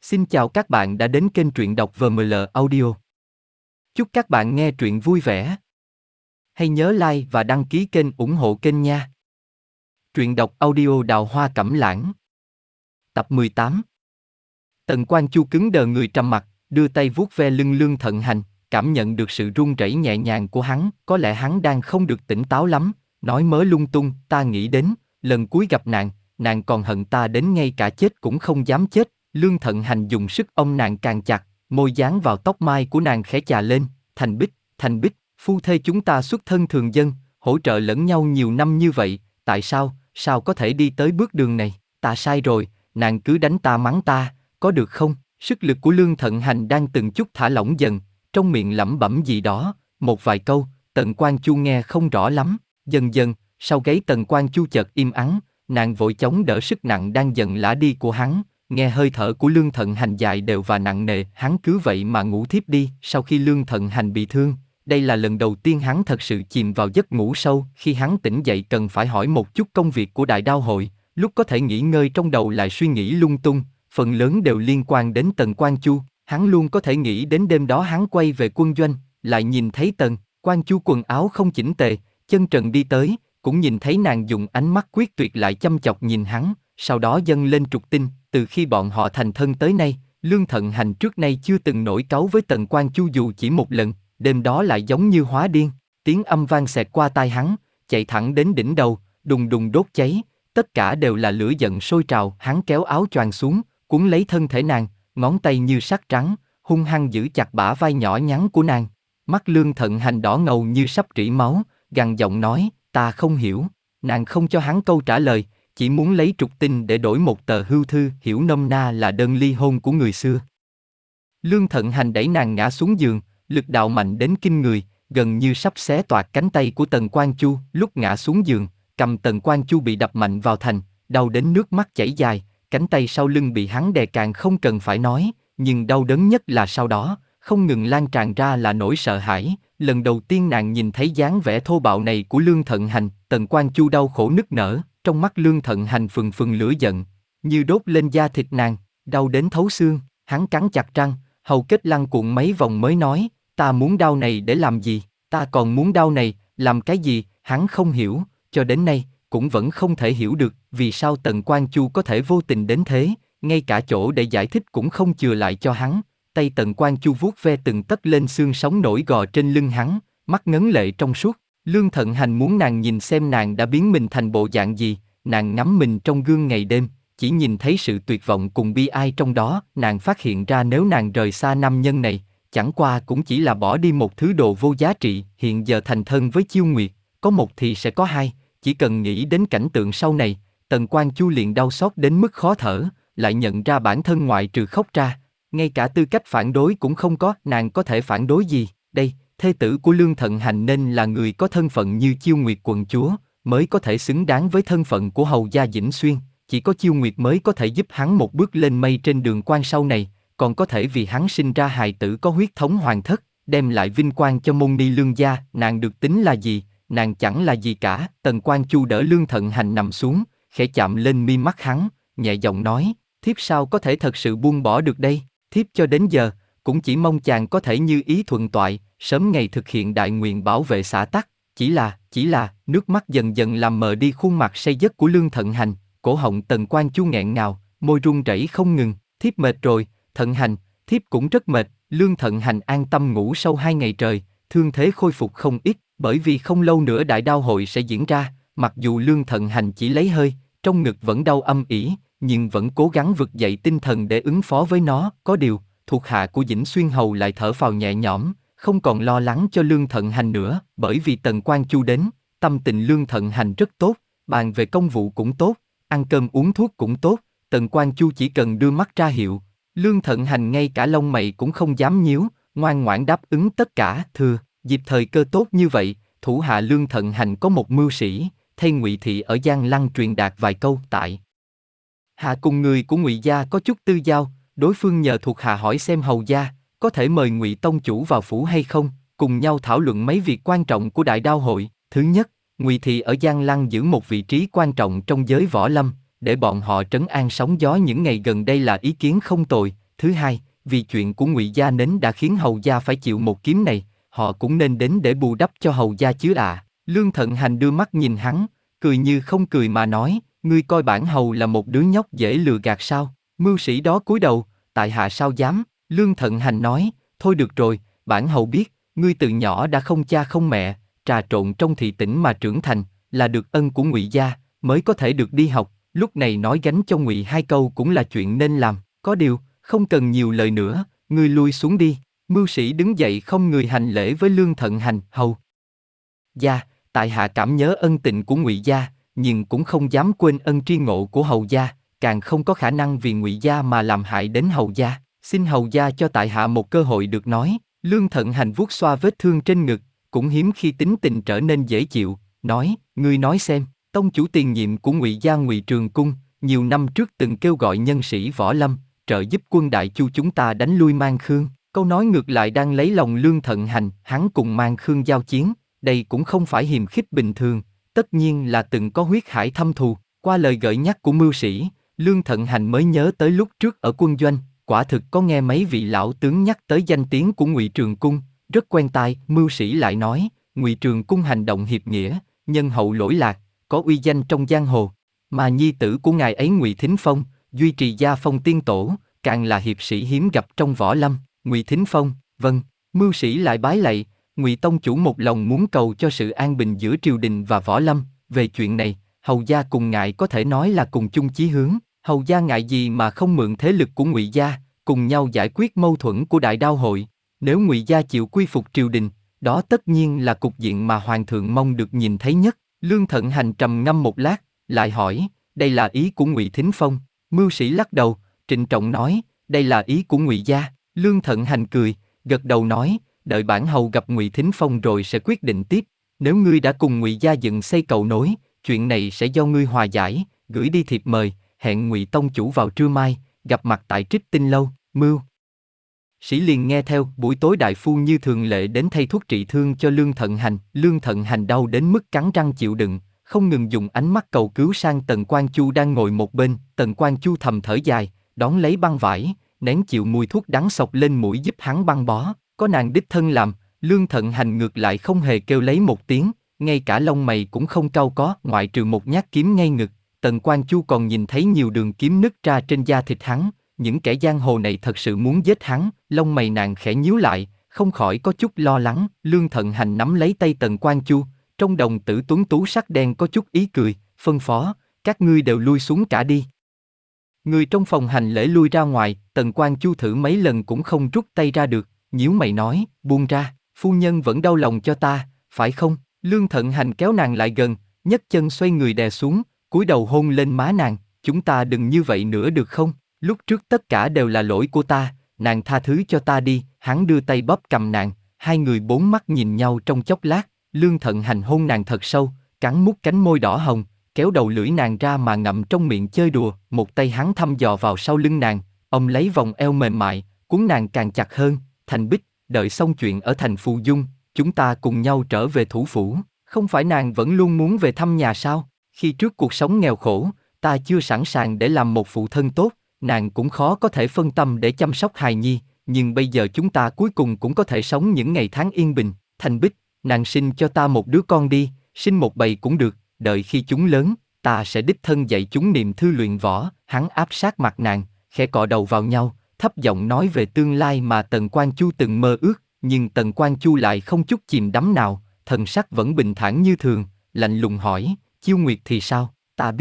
Xin chào các bạn đã đến kênh truyện đọc VML Audio. Chúc các bạn nghe truyện vui vẻ. Hãy nhớ like và đăng ký kênh ủng hộ kênh nha. Truyện đọc audio Đào Hoa Cẩm Lãng. Tập 18. Tần Quan Chu cứng đờ người trầm mặc, đưa tay vuốt ve lưng Lương Thận Hành, cảm nhận được sự run rẩy nhẹ nhàng của hắn, có lẽ hắn đang không được tỉnh táo lắm, nói mớ lung tung. Ta nghĩ đến, lần cuối gặp nàng còn hận ta đến ngay cả chết cũng không dám chết. Lương Thận Hành dùng sức ôm nàng càng chặt, môi dán vào tóc mai của nàng khẽ chà lên. Thành Bích, phu thê chúng ta xuất thân thường dân, hỗ trợ lẫn nhau nhiều năm như vậy, tại sao có thể đi tới bước đường này? Ta sai rồi, nàng cứ đánh ta mắng ta, có được không? Sức lực của Lương Thận Hành đang từng chút thả lỏng dần, trong miệng lẩm bẩm gì đó, một vài câu, Tần Quan Chu nghe không rõ lắm. Dần dần, sau gáy Tần Quan Chu chợt im ắng, nàng vội chống đỡ sức nặng đang dần lả đi của hắn. Nghe hơi thở của Lương Thận Hành dài đều và nặng nề, hắn cứ vậy mà ngủ thiếp đi. Sau khi Lương Thận Hành bị thương, đây là lần đầu tiên hắn thật sự chìm vào giấc ngủ sâu. Khi hắn tỉnh dậy cần phải hỏi một chút công việc của Đại Đao hội, lúc có thể nghỉ ngơi trong đầu lại suy nghĩ lung tung, phần lớn đều liên quan đến Tần Quan Chu. Hắn luôn có thể nghĩ đến đêm đó hắn quay về quân doanh, lại nhìn thấy Tần Quan Chu quần áo không chỉnh tề, chân trần đi tới, cũng nhìn thấy nàng dùng ánh mắt quyết tuyệt lại chăm chọc nhìn hắn, sau đó dâng lên trục tinh. Từ khi bọn họ thành thân tới nay, Lương Thận Hành trước nay chưa từng nổi cáu với Tần Quan Chu dù chỉ một lần. Đêm đó lại giống như hóa điên, tiếng âm vang xẹt qua tai hắn, chạy thẳng đến đỉnh đầu, đùng đùng đốt cháy, tất cả đều là lửa giận sôi trào. Hắn kéo áo choàng xuống, cuốn lấy thân thể nàng, ngón tay như sắt trắng, hung hăng giữ chặt bả vai nhỏ nhắn của nàng. Mắt Lương Thận Hành đỏ ngầu như sắp rỉ máu, gằn giọng nói, ta không hiểu. Nàng không cho hắn câu trả lời, chỉ muốn lấy trục tinh để đổi một tờ hưu thư, hiểu nôm na là đơn ly hôn của người xưa. Lương Thận Hành đẩy nàng ngã xuống giường, lực đạo mạnh đến kinh người, gần như sắp xé toạc cánh tay của Tần Quan Chu. Lúc ngã xuống giường, cầm Tần Quan Chu bị đập mạnh vào thành, đau đến nước mắt chảy dài, cánh tay sau lưng bị hắn đè càng không cần phải nói, nhưng đau đớn nhất là sau đó, không ngừng lan tràn ra là nỗi sợ hãi. Lần đầu tiên nàng nhìn thấy dáng vẻ thô bạo này của Lương Thận Hành, Tần Quan Chu đau khổ nức nở, trong mắt Lương Thận Hành phừng phừng lửa giận, như đốt lên da thịt nàng, đau đến thấu xương. Hắn cắn chặt răng, hầu kết lăn cuộn mấy vòng mới nói, ta muốn đau này để làm gì, ta còn muốn đau này, làm cái gì? Hắn không hiểu, cho đến nay, cũng vẫn không thể hiểu được, vì sao Tần Quan Chu có thể vô tình đến thế, ngay cả chỗ để giải thích cũng không chừa lại cho hắn. Tay Tần Quan Chu vuốt ve từng tấc lên xương sống nổi gò trên lưng hắn, mắt ngấn lệ trong suốt. Lương Thận Hành muốn nàng nhìn xem nàng đã biến mình thành bộ dạng gì. Nàng ngắm mình trong gương ngày đêm, chỉ nhìn thấy sự tuyệt vọng cùng bi ai trong đó. Nàng phát hiện ra nếu nàng rời xa nam nhân này, chẳng qua cũng chỉ là bỏ đi một thứ đồ vô giá trị. Hiện giờ thành thân với Chiêu Nguyệt, có một thì sẽ có hai, chỉ cần nghĩ đến cảnh tượng sau này, Tần Quan Chu liền đau xót đến mức khó thở, lại nhận ra bản thân ngoại trừ khóc ra, ngay cả tư cách phản đối cũng không có. Nàng có thể phản đối gì đây? Thê tử của Lương Thận Hành nên là người có thân phận như Chiêu Nguyệt quận chúa, mới có thể xứng đáng với thân phận của hầu gia Dĩnh Xuyên. Chỉ có Chiêu Nguyệt mới có thể giúp hắn một bước lên mây trên đường quan sau này, còn có thể vì hắn sinh ra hài tử có huyết thống hoàng thất, đem lại vinh quang cho môn ni Lương gia. Nàng được tính là gì? Nàng chẳng là gì cả. Tần Quan Chu đỡ Lương Thận Hành nằm xuống, khẽ chạm lên mi mắt hắn, nhẹ giọng nói, thiếp sao có thể thật sự buông bỏ được đây? Thiếp cho đến giờ, cũng chỉ mong chàng có thể như ý thuận toại, sớm ngày thực hiện đại nguyện bảo vệ xã tắc. Chỉ là, nước mắt dần dần làm mờ đi khuôn mặt say giấc của Lương Thận Hành, cổ họng Tần Quan Chu nghẹn ngào, môi run rẩy không ngừng, thiếp mệt rồi, Thận Hành, thiếp cũng rất mệt. Lương Thận Hành an tâm ngủ sâu 2 ngày trời, thương thế khôi phục không ít, bởi vì không lâu nữa Đại Đao hội sẽ diễn ra. Mặc dù Lương Thận Hành chỉ lấy hơi, trong ngực vẫn đau âm ỉ, nhưng vẫn cố gắng vực dậy tinh thần để ứng phó với nó. Có điều, thuộc hạ của Dĩnh Xuyên hầu lại thở phào nhẹ nhõm, không còn lo lắng cho Lương Thận Hành nữa, bởi vì Tần Quan Chu đến, tâm tình Lương Thận Hành rất tốt, bàn về công vụ cũng tốt, ăn cơm uống thuốc cũng tốt. Tần Quan Chu chỉ cần đưa mắt ra hiệu, Lương Thận Hành ngay cả lông mày cũng không dám nhíu, ngoan ngoãn đáp ứng tất cả. Dịp thời cơ tốt như vậy, thủ hạ Lương Thận Hành có một mưu sĩ, thay Ngụy thị ở Giang Lăng truyền đạt vài câu. Tại hạ cùng người của Ngụy gia có chút tư giao, đối phương nhờ thuộc hạ hỏi xem hầu gia có thể mời Ngụy tông chủ vào phủ hay không, cùng nhau thảo luận mấy việc quan trọng của Đại Đao hội. Thứ nhất, Ngụy thị ở Giang Lăng giữ một vị trí quan trọng trong giới võ lâm, để bọn họ trấn an sóng gió những ngày gần đây là ý kiến không tồi. thứ hai, vì chuyện của Ngụy gia nến đã khiến Hầu gia phải chịu một kiếm này, họ cũng nên đến để bù đắp cho Hầu gia chứ ạ. Lương Thận Hành đưa mắt nhìn hắn, cười như không cười mà nói, ngươi coi bản Hầu là một đứa nhóc dễ lừa gạt sao? Mưu sĩ đó cúi đầu, tại hạ sao dám? Lương Thận Hành nói, thôi được rồi, bản Hầu biết, ngươi từ nhỏ đã không cha không mẹ, trà trộn trong thị tỉnh mà trưởng thành, là được ân của Ngụy gia, mới có thể được đi học. Lúc này nói gánh cho Ngụy hai câu cũng là chuyện nên làm, có điều, không cần nhiều lời nữa, ngươi lui xuống đi. Mưu sĩ đứng dậy không người hành lễ với Lương Thận Hành, hầu gia, tại hạ cảm nhớ ân tình của Ngụy gia, nhưng cũng không dám quên ân tri ngộ của Hầu gia, càng không có khả năng vì Ngụy gia mà làm hại đến Hầu gia. Xin Hầu gia cho tại hạ một cơ hội được nói. Lương Thận Hành vuốt xoa vết thương trên ngực, cũng hiếm khi tính tình trở nên dễ chịu, nói, ngươi nói xem. Tông chủ tiền nhiệm của Ngụy gia Ngụy Trường Cung, nhiều năm trước từng kêu gọi nhân sĩ võ lâm, trợ giúp quân Đại Chu chúng ta đánh lui Mang Khương. Câu nói ngược lại đang lấy lòng Lương Thận Hành, hắn cùng Mang Khương giao chiến, đây cũng không phải hiềm khích bình thường, tất nhiên là từng có huyết hải thâm thù. Qua lời gợi nhắc của mưu sĩ, Lương Thận Hành mới nhớ tới lúc trước ở quân doanh, quả thực có nghe mấy vị lão tướng nhắc tới danh tiếng của Ngụy Trường Cung, rất quen tai. Mưu sĩ lại nói, Ngụy Trường Cung hành động hiệp nghĩa, nhân hậu lỗi lạc, có uy danh trong giang hồ, mà nhi tử của ngài ấy Ngụy Thính Phong, duy trì gia phong tiên tổ, càng là hiệp sĩ hiếm gặp trong võ lâm. Ngụy Thính Phong, vâng. Mưu sĩ lại bái lạy, Ngụy tông chủ một lòng muốn cầu cho sự an bình giữa triều đình và võ lâm. Về chuyện này, Hầu gia cùng ngài có thể nói là cùng chung chí hướng. Hầu gia ngại gì mà không mượn thế lực của Ngụy gia, cùng nhau giải quyết mâu thuẫn của Đại Đao hội. Nếu Ngụy gia chịu quy phục triều đình, đó tất nhiên là cục diện mà hoàng thượng mong được nhìn thấy nhất. Lương Thận Hành trầm ngâm một lát, lại hỏi, đây là ý của Ngụy Thính Phong? Mưu sĩ lắc đầu, trịnh trọng nói, đây là ý của Ngụy gia. Lương Thận Hành cười, gật đầu nói, đợi bản hầu gặp Ngụy Thính Phong rồi sẽ quyết định tiếp. Nếu ngươi đã cùng Ngụy gia dựng xây cầu nối, chuyện này sẽ do ngươi hòa giải, gửi đi thiệp mời, hẹn Ngụy tông chủ vào trưa mai, gặp mặt tại Trích Tinh lâu. Mưu sĩ liền nghe theo. Buổi tối đại phu như thường lệ đến thay thuốc trị thương cho Lương Thận Hành. Lương Thận Hành đau đến mức cắn răng chịu đựng, không ngừng dùng ánh mắt cầu cứu sang Tần Quan Chu đang ngồi một bên. Tần Quan Chu thầm thở dài, đón lấy băng vải, nén chịu mùi thuốc đắng xộc lên mũi giúp hắn băng bó. Có nàng đích thân làm, Lương Thận Hành ngược lại không hề kêu lấy một tiếng, ngay cả lông mày cũng không cau có, ngoại trừ một nhát kiếm ngay ngực. Tần Quan Chu còn nhìn thấy nhiều đường kiếm nứt ra trên da thịt hắn, những kẻ giang hồ này thật sự muốn giết hắn. Lông mày nàng khẽ nhíu lại, không khỏi có chút lo lắng. Lương Thận Hành nắm lấy tay Tần Quan Chu, trong đồng tử tuấn tú sắc đen có chút ý cười, phân phó, các ngươi đều lui xuống cả đi. Người trong phòng hành lễ lui ra ngoài. Tần Quan Chu thử mấy lần cũng không rút tay ra được, nhíu mày nói, buông ra, phu nhân vẫn đau lòng cho ta, phải không? Lương Thận Hành kéo nàng lại gần, nhấc chân xoay người đè xuống, cúi đầu hôn lên má nàng, chúng ta đừng như vậy nữa được không? Lúc trước tất cả đều là lỗi của ta, nàng tha thứ cho ta đi. Hắn đưa tay bóp cầm nàng, hai người bốn mắt nhìn nhau trong chốc lát. Lương Thận Hành hôn nàng thật sâu, cắn mút cánh môi đỏ hồng, kéo đầu lưỡi nàng ra mà ngậm trong miệng chơi đùa. Một tay hắn thăm dò vào sau lưng nàng, ông lấy vòng eo mềm mại, cuốn nàng càng chặt hơn. Thành Bích, đợi xong chuyện ở thành Phù Dung, chúng ta cùng nhau trở về thủ phủ. Không phải nàng vẫn luôn muốn về thăm nhà sao? Khi trước cuộc sống nghèo khổ, ta chưa sẵn sàng để làm một phụ thân tốt, nàng cũng khó có thể phân tâm để chăm sóc hài nhi, nhưng bây giờ chúng ta cuối cùng cũng có thể sống những ngày tháng yên bình. Thành Bích, nàng sinh cho ta một đứa con đi, sinh một bầy cũng được, đợi khi chúng lớn, ta sẽ đích thân dạy chúng niệm thư luyện võ. Hắn áp sát mặt nàng, khẽ cọ đầu vào nhau, thấp giọng nói về tương lai mà Tần Quan Chu từng mơ ước, nhưng Tần Quan Chu lại không chút chìm đắm nào, thần sắc vẫn bình thản như thường, lạnh lùng hỏi, Chiêu Nguyệt thì sao?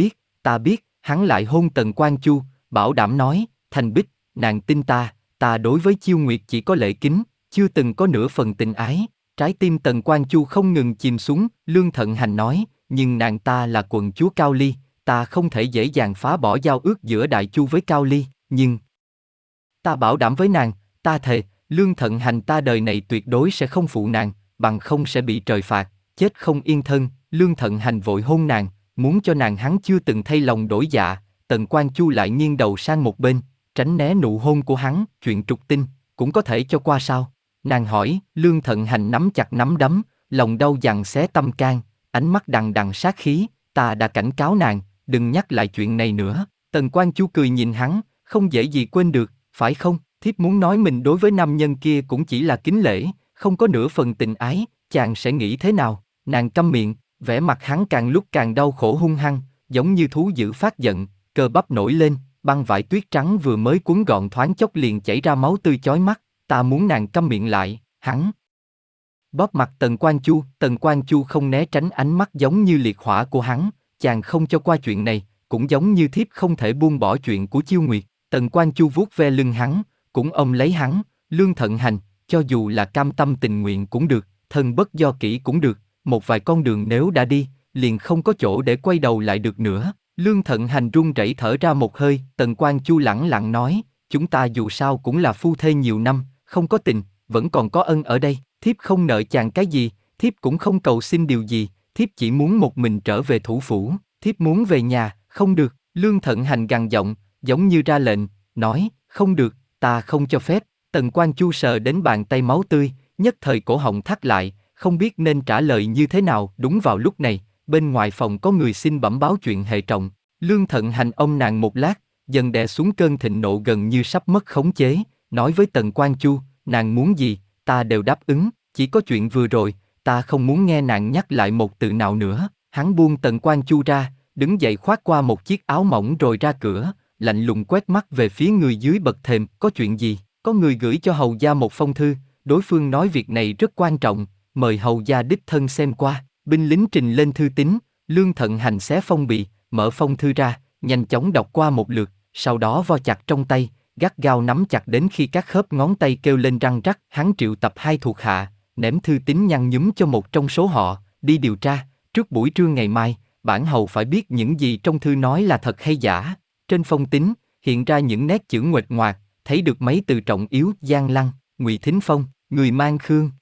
Ta biết, hắn lại hôn Tần Quan Chu, bảo đảm nói, Thành Bích, nàng tin ta, ta đối với Chiêu Nguyệt chỉ có lễ kính, chưa từng có nửa phần tình ái. Trái tim Tần Quan Chu không ngừng chìm xuống. Lương Thận Hành nói, nhưng nàng ta là quận chúa Cao Ly, ta không thể dễ dàng phá bỏ giao ước giữa Đại Chu với Cao Ly, nhưng ta bảo đảm với nàng, ta thề, Lương Thận Hành ta đời này tuyệt đối sẽ không phụ nàng, bằng không sẽ bị trời phạt, chết không yên thân. Lương Thận Hành vội hôn nàng, muốn cho nàng hắn chưa từng thay lòng đổi dạ. Tần Quan Chu lại nghiêng đầu sang một bên, tránh né nụ hôn của hắn. Chuyện trục tinh cũng có thể cho qua sao? Nàng hỏi. Lương Thận Hành nắm chặt nắm đấm, lòng đau giằng xé tâm can, ánh mắt đằng đằng sát khí. Ta đã cảnh cáo nàng, đừng nhắc lại chuyện này nữa. Tần Quan Chu cười nhìn hắn, không dễ gì quên được, phải không? Thiếp muốn nói mình đối với nam nhân kia cũng chỉ là kính lễ, không có nửa phần tình ái, chàng sẽ nghĩ thế nào? Nàng câm miệng, vẻ mặt hắn càng lúc càng đau khổ hung hăng, giống như thú dữ phát giận, cơ bắp nổi lên, băng vải tuyết trắng vừa mới cuốn gọn thoáng chốc liền chảy ra máu tươi chói mắt, ta muốn nàng câm miệng lại, hắn. Bóp mặt Tần Quan Chu không né tránh ánh mắt giống như liệt hỏa của hắn, chàng không cho qua chuyện này, cũng giống như thiếp không thể buông bỏ chuyện của Chiêu Nguyệt. Tần Quan Chu vuốt ve lưng hắn, cũng ôm lấy hắn, Lương Thận Hành, cho dù là cam tâm tình nguyện cũng được, thân bất do kỷ cũng được, một vài con đường nếu đã đi, liền không có chỗ để quay đầu lại được nữa. Lương Thận Hành run rẩy thở ra một hơi, Tần Quan Chu lẳng lặng nói, chúng ta dù sao cũng là phu thê nhiều năm, không có tình, vẫn còn có ân ở đây, thiếp không nợ chàng cái gì, thiếp cũng không cầu xin điều gì, thiếp chỉ muốn một mình trở về thủ phủ, thiếp muốn về nhà, không được. Lương Thận Hành gằn giọng, giống như ra lệnh, nói, không được, ta không cho phép. Tần Quan Chu sờ đến bàn tay máu tươi, nhất thời cổ họng thắt lại, không biết nên trả lời như thế nào. Đúng vào lúc này, bên ngoài phòng có người xin bẩm báo chuyện hệ trọng. Lương Thận Hành ông nàng một lát, dần đè xuống cơn thịnh nộ gần như sắp mất khống chế, nói với Tần Quan Chu, nàng muốn gì, ta đều đáp ứng, chỉ có chuyện vừa rồi, ta không muốn nghe nàng nhắc lại một từ nào nữa. Hắn buông Tần Quan Chu ra, đứng dậy khoác qua một chiếc áo mỏng rồi ra cửa, lạnh lùng quét mắt về phía người dưới bậc thềm, có chuyện gì? Có người gửi cho hầu gia một phong thư, đối phương nói việc này rất quan trọng, mời hầu gia đích thân xem qua. Binh lính trình lên thư tín, Lương Thận Hành xé phong bì, mở phong thư ra, nhanh chóng đọc qua một lượt, sau đó vo chặt trong tay, gắt gao nắm chặt đến khi các khớp ngón tay kêu lên răng rắc. Hắn triệu tập 2 thuộc hạ, ném thư tín nhăn nhúm cho một trong số họ, đi điều tra, trước buổi trưa ngày mai, bản hầu phải biết những gì trong thư nói là thật hay giả. Trên phong tín, hiện ra những nét chữ nguệch ngoạc, thấy được mấy từ trọng yếu: Giang Lăng, Ngụy Thính Phong, người mang Khương.